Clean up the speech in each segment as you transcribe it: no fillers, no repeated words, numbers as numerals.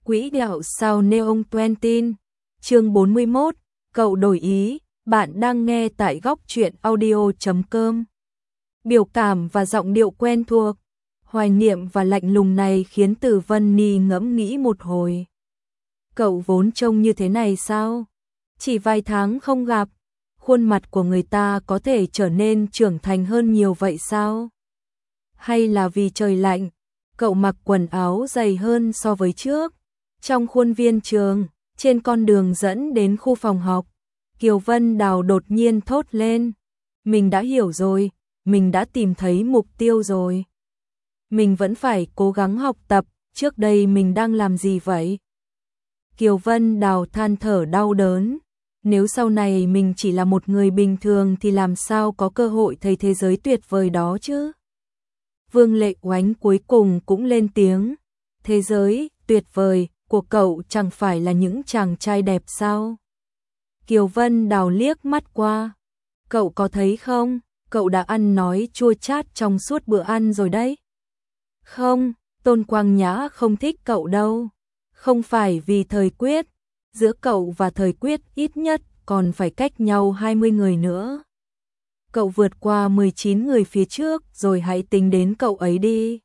Quỹ đạo sao Neon Twentin, chương 41, cậu đổi ý, bạn đang nghe tại góc truyện audio.com. Biểu cảm và giọng điệu quen thuộc, hoài niệm và lạnh lùng này khiến Từ Vân Ni ngẫm nghĩ một hồi. Cậu vốn trông như thế này sao? Chỉ vài tháng không gặp, khuôn mặt của người ta có thể trở nên trưởng thành hơn nhiều vậy sao? Hay là vì trời lạnh, cậu mặc quần áo dày hơn so với trước? Trong khuôn viên trường, trên con đường dẫn đến khu phòng học, Kiều Vân Đào đột nhiên thốt lên. Mình đã hiểu rồi, mình đã tìm thấy mục tiêu rồi. Mình vẫn phải cố gắng học tập, trước đây mình đang làm gì vậy? Kiều Vân Đào than thở đau đớn. Nếu sau này mình chỉ là một người bình thường thì làm sao có cơ hội thấy thế giới tuyệt vời đó chứ? Vương Lệ Oánh cuối cùng cũng lên tiếng. Thế giới tuyệt vời của cậu chẳng phải là những chàng trai đẹp sao? Kiều Vân Đào liếc mắt qua. Cậu có thấy không, cậu đã ăn nói chua chát trong suốt bữa ăn rồi đấy. Không, Tôn Quang Nhã không thích cậu đâu. Không phải vì Thời Quyết, giữa cậu và Thời Quyết ít nhất còn phải cách nhau 20 người nữa. Cậu vượt qua 19 người phía trước rồi hãy tính đến cậu ấy đi.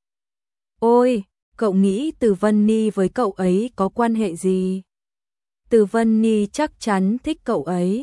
Ôi, cậu nghĩ Từ Vân Ni với cậu ấy có quan hệ gì? Từ Vân Ni chắc chắn thích cậu ấy.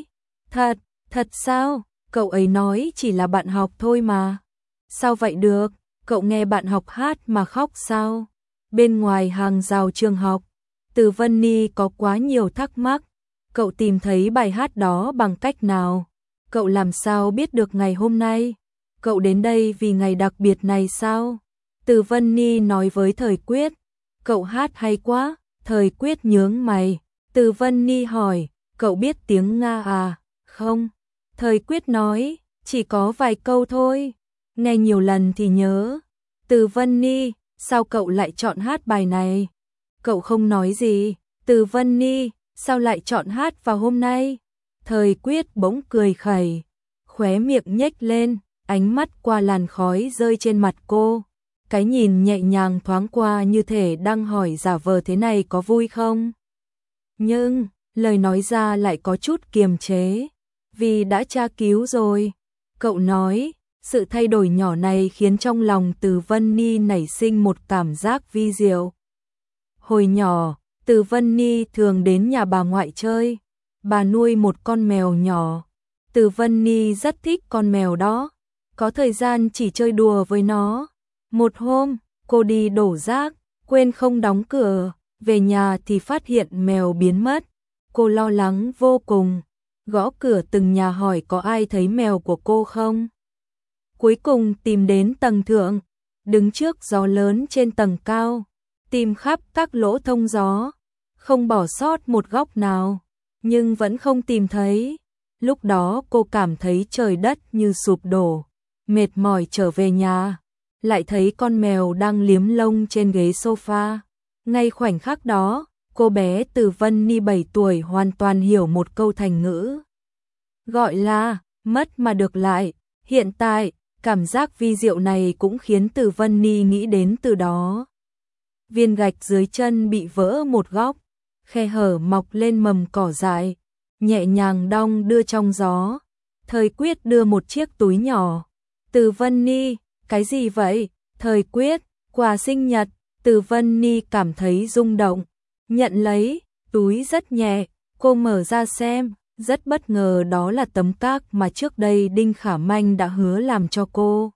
Thật sao? Cậu ấy nói chỉ là bạn học thôi mà. Sao vậy được? Cậu nghe bạn học hát mà khóc sao? Bên ngoài hàng rào trường học, Từ Vân Ni có quá nhiều thắc mắc. Cậu tìm thấy bài hát đó bằng cách nào? Cậu làm sao biết được ngày hôm nay? Cậu đến đây vì ngày đặc biệt này sao? Từ Vân Ni nói với Thời Quyết. Cậu hát hay quá. Thời Quyết nhướng mày. Từ Vân Ni hỏi, cậu biết tiếng Nga à? Không. Thời Quyết nói, chỉ có vài câu thôi. Nghe nhiều lần thì nhớ. Từ Vân Ni, sao cậu lại chọn hát bài này? Cậu không nói gì. Từ Vân Ni, sao lại chọn hát vào hôm nay? Thời Quyết bỗng cười khẩy, khóe miệng nhếch lên, ánh mắt qua làn khói rơi trên mặt cô. Cái nhìn nhẹ nhàng thoáng qua như thể đang hỏi giả vờ thế này có vui không? Nhưng, lời nói ra lại có chút kiềm chế, vì đã tra cứu rồi. Cậu nói, sự thay đổi nhỏ này khiến trong lòng Từ Vân Ni nảy sinh một cảm giác vi diệu. Hồi nhỏ, Từ Vân Ni thường đến nhà bà ngoại chơi. Bà nuôi một con mèo nhỏ. Từ Vân Ni rất thích con mèo đó. Có thời gian chỉ chơi đùa với nó. Một hôm, cô đi đổ rác, quên không đóng cửa. Về nhà thì phát hiện mèo biến mất. Cô lo lắng vô cùng. Gõ cửa từng nhà hỏi có ai thấy mèo của cô không. Cuối cùng tìm đến tầng thượng. Đứng trước gió lớn trên tầng cao. Tìm khắp các lỗ thông gió. Không bỏ sót một góc nào. Nhưng vẫn không tìm thấy. Lúc đó cô cảm thấy trời đất như sụp đổ. Mệt mỏi trở về nhà. Lại thấy con mèo đang liếm lông trên ghế sofa. Ngay khoảnh khắc đó, cô bé Từ Vân Ni 7 tuổi hoàn toàn hiểu một câu thành ngữ. Gọi là, mất mà được lại. Hiện tại, cảm giác vi diệu này cũng khiến Từ Vân Ni nghĩ đến từ đó. Viên gạch dưới chân bị vỡ một góc. Khe hở mọc lên mầm cỏ dại, nhẹ nhàng đong đưa trong gió. Thời Quyết đưa một chiếc túi nhỏ. Từ Vân Ni, cái gì vậy? Thời Quyết, quà sinh nhật. Từ Vân Ni cảm thấy rung động. Nhận lấy, túi rất nhẹ, cô mở ra xem, rất bất ngờ đó là tấm các mà trước đây Đinh Khả Manh đã hứa làm cho cô.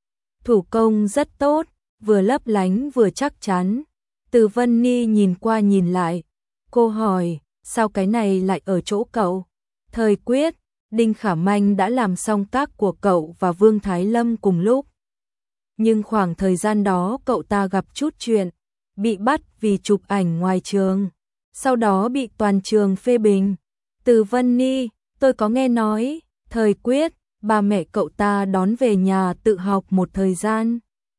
Thủ công rất tốt, vừa lấp lánh vừa chắc chắn. Từ Vân Ni nhìn qua nhìn lại. Cô hỏi, sao cái này lại ở chỗ cậu? Thời Quyết, Đinh Khả Manh đã làm xong các của cậu và Vương Thái Lâm cùng lúc. Nhưng khoảng thời gian đó cậu ta gặp chút chuyện, bị bắt vì chụp ảnh ngoài trường. Sau đó bị toàn trường phê bình. Từ Vân Ni, tôi có nghe nói, Thời Quyết, ba mẹ cậu ta đón về nhà tự học một thời gian.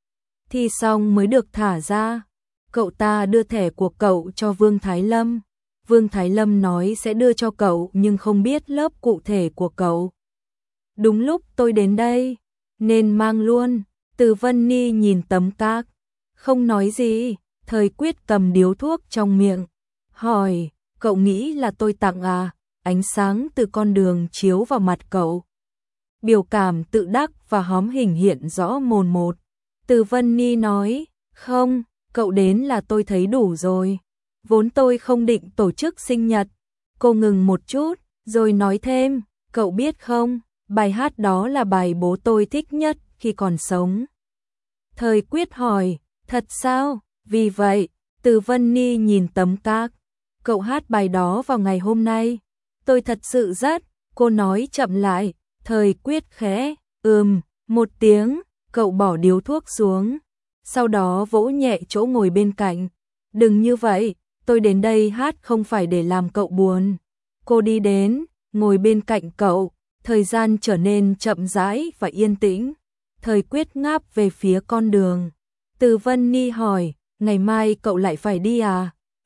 Thi xong mới được thả ra. Cậu ta đưa thẻ của cậu cho Vương Thái Lâm. Vương Thái Lâm nói sẽ đưa cho cậu nhưng không biết lớp cụ thể của cậu. Đúng lúc tôi đến đây, nên mang luôn. Từ Vân Ni nhìn tấm các, không nói gì. Thời Quyết cầm điếu thuốc trong miệng, hỏi, cậu nghĩ là tôi tặng à? Ánh sáng từ con đường chiếu vào mặt cậu. Biểu cảm tự đắc và hóm hình hiện rõ mồn một. Từ Vân Ni nói, không, cậu đến là tôi thấy đủ rồi. Vốn tôi không định tổ chức sinh nhật. Cô ngừng một chút, rồi nói thêm, cậu biết không, bài hát đó là bài bố tôi thích nhất khi còn sống. Thời Quyết hỏi, thật sao? Vì vậy, Từ Vân Ni nhìn tấm cát. Cậu hát bài đó vào ngày hôm nay. Tôi thật sự rất, cô nói chậm lại. Thời Quyết khẽ, một tiếng, cậu bỏ điếu thuốc xuống. Sau đó vỗ nhẹ chỗ ngồi bên cạnh. Đừng như vậy, tôi đến đây hát không phải để làm cậu buồn. Cô đi đến, ngồi bên cạnh cậu, thời gian trở nên chậm rãi và yên tĩnh. Thời Quyết ngáp về phía con đường. Từ Vân Ni hỏi, ngày mai cậu lại phải đi à?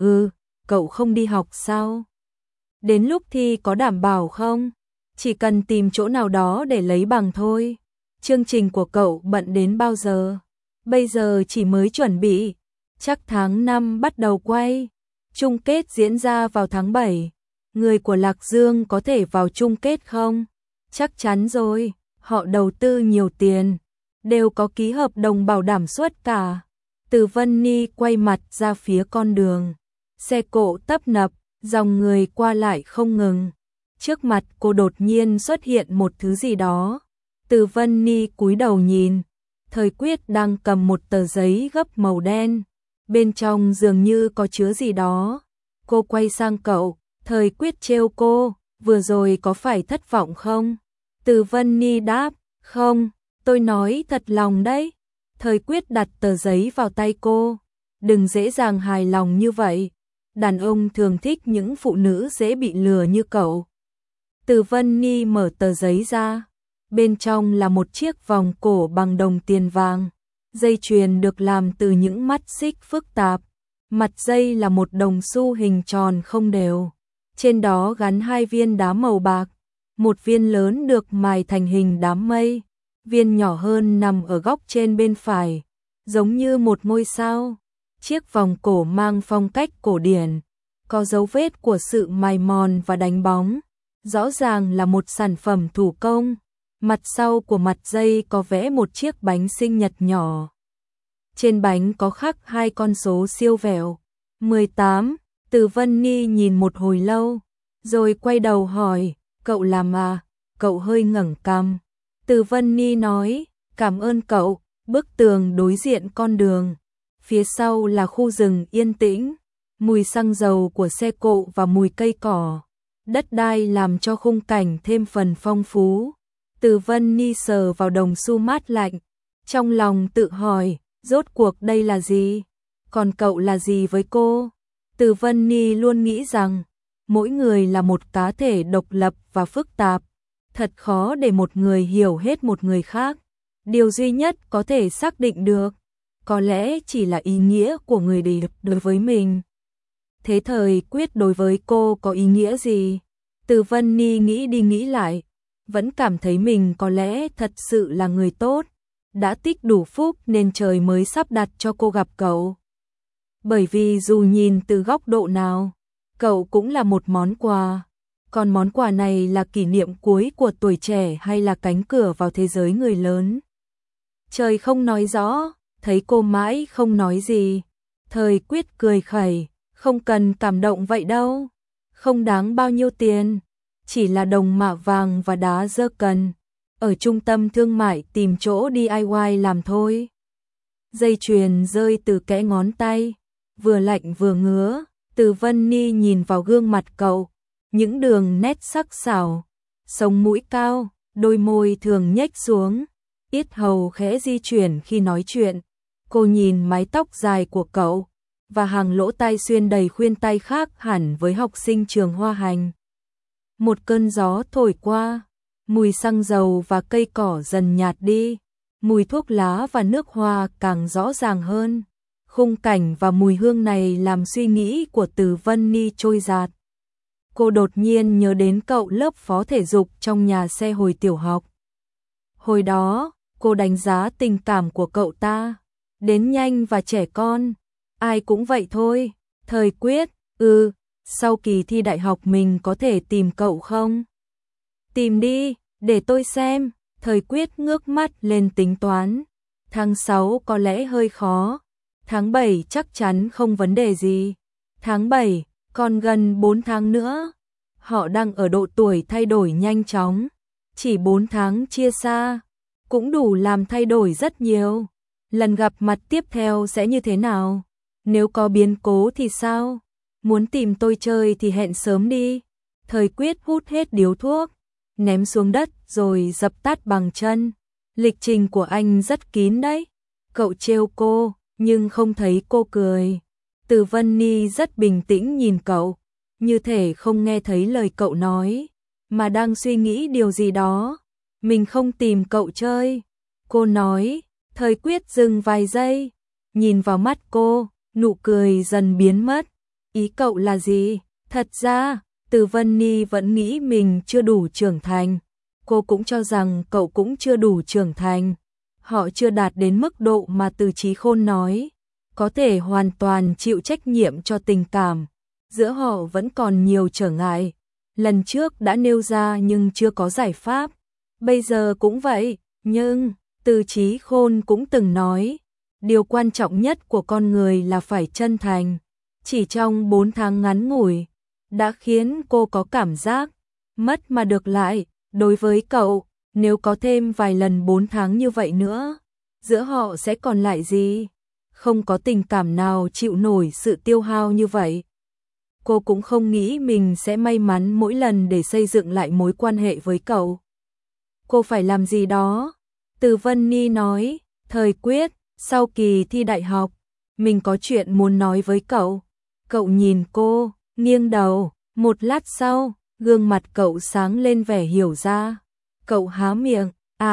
Cậu không đi học sao? Đến lúc thi có đảm bảo không? Chỉ cần tìm chỗ nào đó để lấy bằng thôi. Chương trình của cậu bận đến bao giờ? Bây giờ chỉ mới chuẩn bị. Chắc tháng 5 bắt đầu quay. Chung kết diễn ra vào tháng 7. Người của Lạc Dương có thể vào chung kết không? Chắc chắn rồi, họ đầu tư nhiều tiền, đều có ký hợp đồng bảo đảm suất cả. Từ Vân Ni quay mặt ra phía con đường. Xe cộ tấp nập, dòng người qua lại không ngừng. Trước mặt cô đột nhiên xuất hiện một thứ gì đó. Từ Vân Ni cúi đầu nhìn. Thời Quyết đang cầm một tờ giấy gấp màu đen. Bên trong dường như có chứa gì đó. Cô quay sang cậu. Thời Quyết trêu cô. Vừa rồi có phải thất vọng không? Từ Vân Ni đáp. Không, tôi nói thật lòng đấy. Thời Quyết đặt tờ giấy vào tay cô. Đừng dễ dàng hài lòng như vậy. Đàn ông thường thích những phụ nữ dễ bị lừa như cậu. Từ Vân Ni mở tờ giấy ra. Bên trong là một chiếc vòng cổ bằng đồng tiền vàng. Dây chuyền được làm từ những mắt xích phức tạp. Mặt dây là một đồng xu hình tròn không đều. Trên đó gắn 2 viên đá màu bạc. Một viên lớn được mài thành hình đám mây. Viên nhỏ hơn nằm ở góc trên bên phải, giống như một ngôi sao. Chiếc vòng cổ mang phong cách cổ điển, có dấu vết của sự mài mòn và đánh bóng. Rõ ràng là một sản phẩm thủ công. Mặt sau của mặt dây có vẽ một chiếc bánh sinh nhật nhỏ. Trên bánh có khắc 2 con số siêu vẹo. 18. Từ Vân Ni nhìn một hồi lâu, rồi quay đầu hỏi, cậu làm à? Cậu hơi ngẩng cằm. Từ Vân Ni nói, cảm ơn cậu. Bức tường đối diện con đường. Phía sau là khu rừng yên tĩnh. Mùi xăng dầu của xe cộ và mùi cây cỏ. Đất đai làm cho khung cảnh thêm phần phong phú. Từ Vân Ni sờ vào đồng xu mát lạnh. Trong lòng tự hỏi, rốt cuộc đây là gì? Còn cậu là gì với cô? Từ Vân Ni luôn nghĩ rằng, mỗi người là một cá thể độc lập và phức tạp. Thật khó để một người hiểu hết một người khác. Điều duy nhất có thể xác định được, có lẽ chỉ là ý nghĩa của người đẹp đối với mình. Thế Thời Quyết đối với cô có ý nghĩa gì? Từ Vân Ni nghĩ đi nghĩ lại, vẫn cảm thấy mình có lẽ thật sự là người tốt. Đã tích đủ phúc nên trời mới sắp đặt cho cô gặp cậu. Bởi vì dù nhìn từ góc độ nào, cậu cũng là một món quà. Còn món quà này là kỷ niệm cuối của tuổi trẻ hay là cánh cửa vào thế giới người lớn? Trời không nói rõ, thấy cô mãi không nói gì. Thời Quyết cười khẩy, không cần cảm động vậy đâu. Không đáng bao nhiêu tiền, chỉ là đồng mạ vàng và đá dơ cần. Ở trung tâm thương mại tìm chỗ DIY làm thôi. Dây chuyền rơi từ kẽ ngón tay, vừa lạnh vừa ngứa. Từ Vân Ni nhìn vào gương mặt cậu, những đường nét sắc sảo, sống mũi cao, đôi môi thường nhếch xuống, yết hầu khẽ di chuyển khi nói chuyện. Cô nhìn mái tóc dài của cậu, và hàng lỗ tai xuyên đầy khuyên tai khác hẳn với học sinh trường Hoa Hành. Một cơn gió thổi qua, mùi xăng dầu và cây cỏ dần nhạt đi, mùi thuốc lá và nước hoa càng rõ ràng hơn. Khung cảnh và mùi hương này làm suy nghĩ của Từ Vân Ni trôi dạt. Cô đột nhiên nhớ đến cậu lớp phó thể dục trong nhà xe hồi tiểu học. Hồi đó, cô đánh giá tình cảm của cậu ta, đến nhanh và trẻ con. Ai cũng vậy thôi. Thời Quyết, Sau kỳ thi đại học mình có thể tìm cậu không? Tìm đi, để tôi xem. Thời Quyết ngước mắt lên tính toán. Tháng 6 có lẽ hơi khó. Tháng 7 chắc chắn không vấn đề gì. Tháng 7, còn gần 4 tháng nữa. Họ đang ở độ tuổi thay đổi nhanh chóng. Chỉ 4 tháng chia xa, cũng đủ làm thay đổi rất nhiều. Lần gặp mặt tiếp theo sẽ như thế nào? Nếu có biến cố thì sao? Muốn tìm tôi chơi thì hẹn sớm đi. Thời Quyết hút hết điếu thuốc, ném xuống đất rồi dập tắt bằng chân. Lịch trình của anh rất kín đấy. Cậu trêu cô, nhưng không thấy cô cười. Từ Vân Ni rất bình tĩnh nhìn cậu, như thể không nghe thấy lời cậu nói, mà đang suy nghĩ điều gì đó. Mình không tìm cậu chơi, cô nói. Thời Quyết dừng vài giây, nhìn vào mắt cô, nụ cười dần biến mất. Ý cậu là gì? Thật ra, Từ Vân Ni vẫn nghĩ mình chưa đủ trưởng thành. Cô cũng cho rằng cậu cũng chưa đủ trưởng thành. Họ chưa đạt đến mức độ mà Từ Chí Khôn nói, có thể hoàn toàn chịu trách nhiệm cho tình cảm. Giữa họ vẫn còn nhiều trở ngại. Lần trước đã nêu ra nhưng chưa có giải pháp. Bây giờ cũng vậy, nhưng Từ Chí Khôn cũng từng nói, điều quan trọng nhất của con người là phải chân thành. Chỉ trong 4 tháng ngắn ngủi, đã khiến cô có cảm giác mất mà được lại. Đối với cậu, nếu có thêm vài lần 4 tháng như vậy nữa, giữa họ sẽ còn lại gì? Không có tình cảm nào chịu nổi sự tiêu hao như vậy. Cô cũng không nghĩ mình sẽ may mắn mỗi lần để xây dựng lại mối quan hệ với cậu. Cô phải làm gì đó. Từ Vân Ni nói, Thời Quyết, sau kỳ thi đại học, mình có chuyện muốn nói với cậu. Cậu nhìn cô, nghiêng đầu, một lát sau, gương mặt cậu sáng lên vẻ hiểu ra. Cậu há miệng,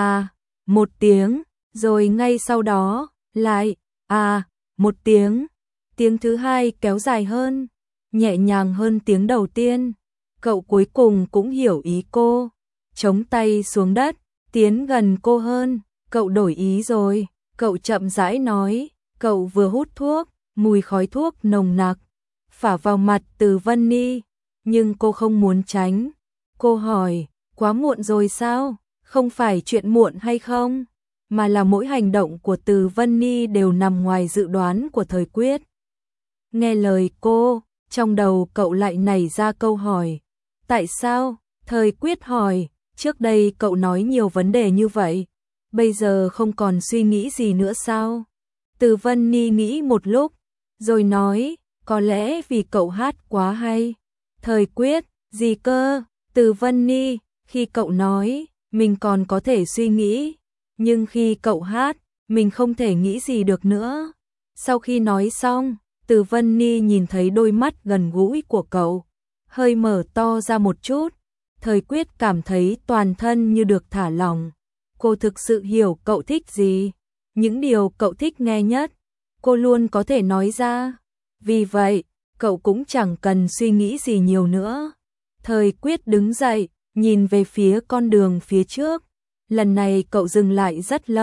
một tiếng, rồi ngay sau đó, lại, một tiếng. Tiếng thứ hai kéo dài hơn, nhẹ nhàng hơn tiếng đầu tiên. Cậu cuối cùng cũng hiểu ý cô, chống tay xuống đất, tiến gần cô hơn. Cậu đổi ý rồi, cậu chậm rãi nói. Cậu vừa hút thuốc, mùi khói thuốc nồng nặc phả vào mặt Từ Vân Ni, nhưng cô không muốn tránh. Cô hỏi, quá muộn rồi sao? Không phải chuyện muộn hay không, mà là mỗi hành động của Từ Vân Ni đều nằm ngoài dự đoán của Thời Quyết. Nghe lời cô, trong đầu cậu lại nảy ra câu hỏi. Tại sao? Thời Quyết hỏi, trước đây cậu nói nhiều vấn đề như vậy, bây giờ không còn suy nghĩ gì nữa sao? Từ Vân Ni nghĩ một lúc, rồi nói, có lẽ vì cậu hát quá hay. Thời Quyết, gì cơ? Từ Vân Ni, khi cậu nói, mình còn có thể suy nghĩ, nhưng khi cậu hát, mình không thể nghĩ gì được nữa. Sau khi nói xong, Từ Vân Ni nhìn thấy đôi mắt gần gũi của cậu, hơi mở to ra một chút. Thời Quyết cảm thấy toàn thân như được thả lỏng. Cô thực sự hiểu cậu thích gì, những điều cậu thích nghe nhất, cô luôn có thể nói ra. Vì vậy, cậu cũng chẳng cần suy nghĩ gì nhiều nữa. Thời Quyết đứng dậy, nhìn về phía con đường phía trước. Lần này cậu dừng lại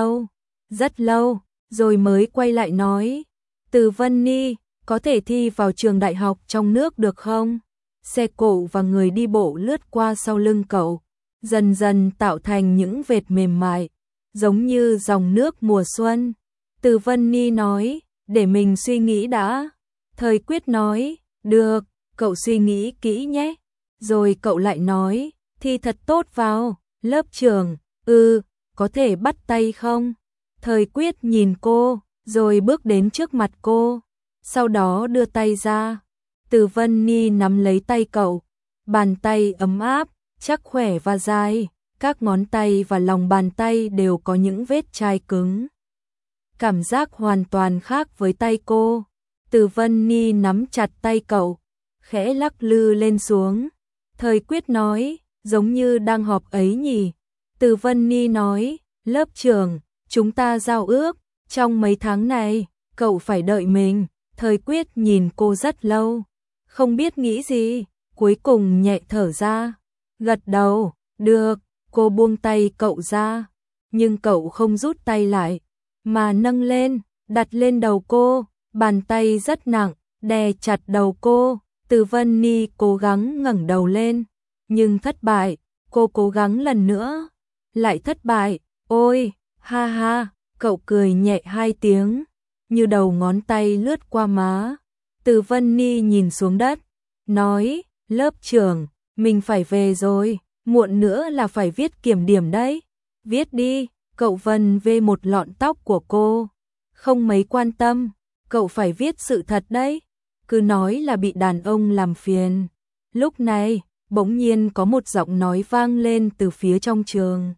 rất lâu, rồi mới quay lại nói. Từ Vân Ni, có thể thi vào trường đại học trong nước được không? Xe cộ và người đi bộ lướt qua sau lưng cậu, dần dần tạo thành những vệt mềm mại, giống như dòng nước mùa xuân. Từ Vân Ni nói, để mình suy nghĩ đã. Thời Quyết nói, được, cậu suy nghĩ kỹ nhé. Rồi cậu lại nói, thi thật tốt vào lớp trường, có thể bắt tay không? Thời Quyết nhìn cô, rồi bước đến trước mặt cô, sau đó đưa tay ra. Từ Vân Ni nắm lấy tay cậu, bàn tay ấm áp, chắc khỏe và dài, các ngón tay và lòng bàn tay đều có những vết chai cứng. Cảm giác hoàn toàn khác với tay cô. Từ Vân Ni nắm chặt tay cậu, khẽ lắc lư lên xuống. Thời Quyết nói, giống như đang họp ấy nhỉ. Từ Vân Ni nói, lớp trưởng, chúng ta giao ước, trong mấy tháng này, cậu phải đợi mình. Thời Quyết nhìn cô rất lâu, không biết nghĩ gì, cuối cùng nhẹ thở ra, gật đầu, được. Cô buông tay cậu ra, nhưng cậu không rút tay lại, mà nâng lên, đặt lên đầu cô, bàn tay rất nặng, đè chặt đầu cô. Từ Vân Ni cố gắng ngẩng đầu lên, nhưng thất bại. Cô cố gắng lần nữa, lại thất bại. Ôi, ha ha, cậu cười nhẹ 2 tiếng, như đầu ngón tay lướt qua má. Từ Vân Ni nhìn xuống đất, nói, lớp trưởng, mình phải về rồi, muộn nữa là phải viết kiểm điểm đấy. Viết đi, cậu vân về một lọn tóc của cô. Không mấy quan tâm, cậu phải viết sự thật đấy. Cứ nói là bị đàn ông làm phiền. Lúc này, bỗng nhiên có một giọng nói vang lên từ phía trong trường.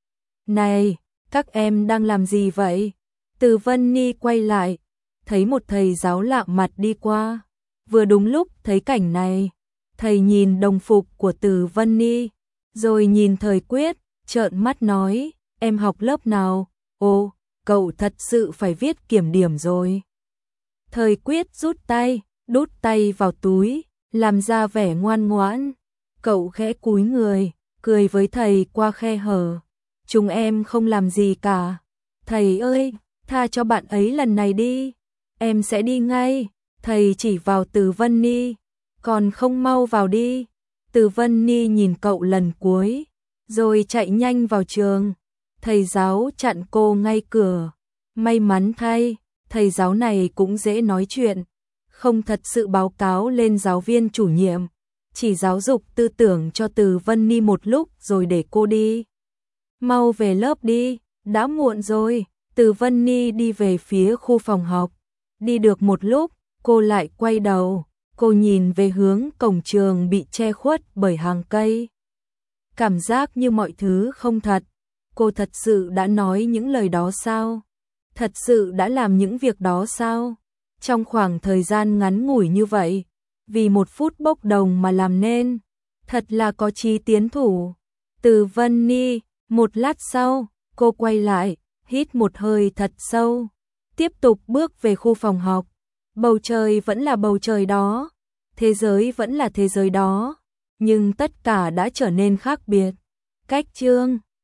Này, các em đang làm gì vậy? Từ Vân Ni quay lại, thấy một thầy giáo lạ mặt đi qua. Vừa đúng lúc thấy cảnh này, thầy nhìn đồng phục của Từ Vân Ni, rồi nhìn Thời Quyết, trợn mắt nói, em học lớp nào? Ồ, cậu thật sự phải viết kiểm điểm rồi. Thời Quyết rút tay, đút tay vào túi, làm ra vẻ ngoan ngoãn. Cậu khẽ cúi người, cười với thầy qua khe hở. Chúng em không làm gì cả. Thầy ơi, tha cho bạn ấy lần này đi. Em sẽ đi ngay. Thầy chỉ vào Từ Vân Ni. Còn không mau vào đi. Từ Vân Ni nhìn cậu lần cuối, rồi chạy nhanh vào trường. Thầy giáo chặn cô ngay cửa. May mắn thay, thầy giáo này cũng dễ nói chuyện. Không thật sự báo cáo lên giáo viên chủ nhiệm. Chỉ giáo dục tư tưởng cho Từ Vân Ni một lúc rồi để cô đi. Mau về lớp đi, đã muộn rồi. Từ Vân Ni đi về phía khu phòng học. Đi được một lúc, cô lại quay đầu. Cô nhìn về hướng cổng trường bị che khuất bởi hàng cây. Cảm giác như mọi thứ không thật. Cô thật sự đã nói những lời đó sao? Thật sự đã làm những việc đó sao? Trong khoảng thời gian ngắn ngủi như vậy, vì 1 phút bốc đồng mà làm nên, thật là có chí tiến thủ. Từ Vân Ni, một lát sau, cô quay lại, hít một hơi thật sâu, tiếp tục bước về khu phòng học. Bầu trời vẫn là bầu trời đó, thế giới vẫn là thế giới đó, nhưng tất cả đã trở nên khác biệt. Cách chương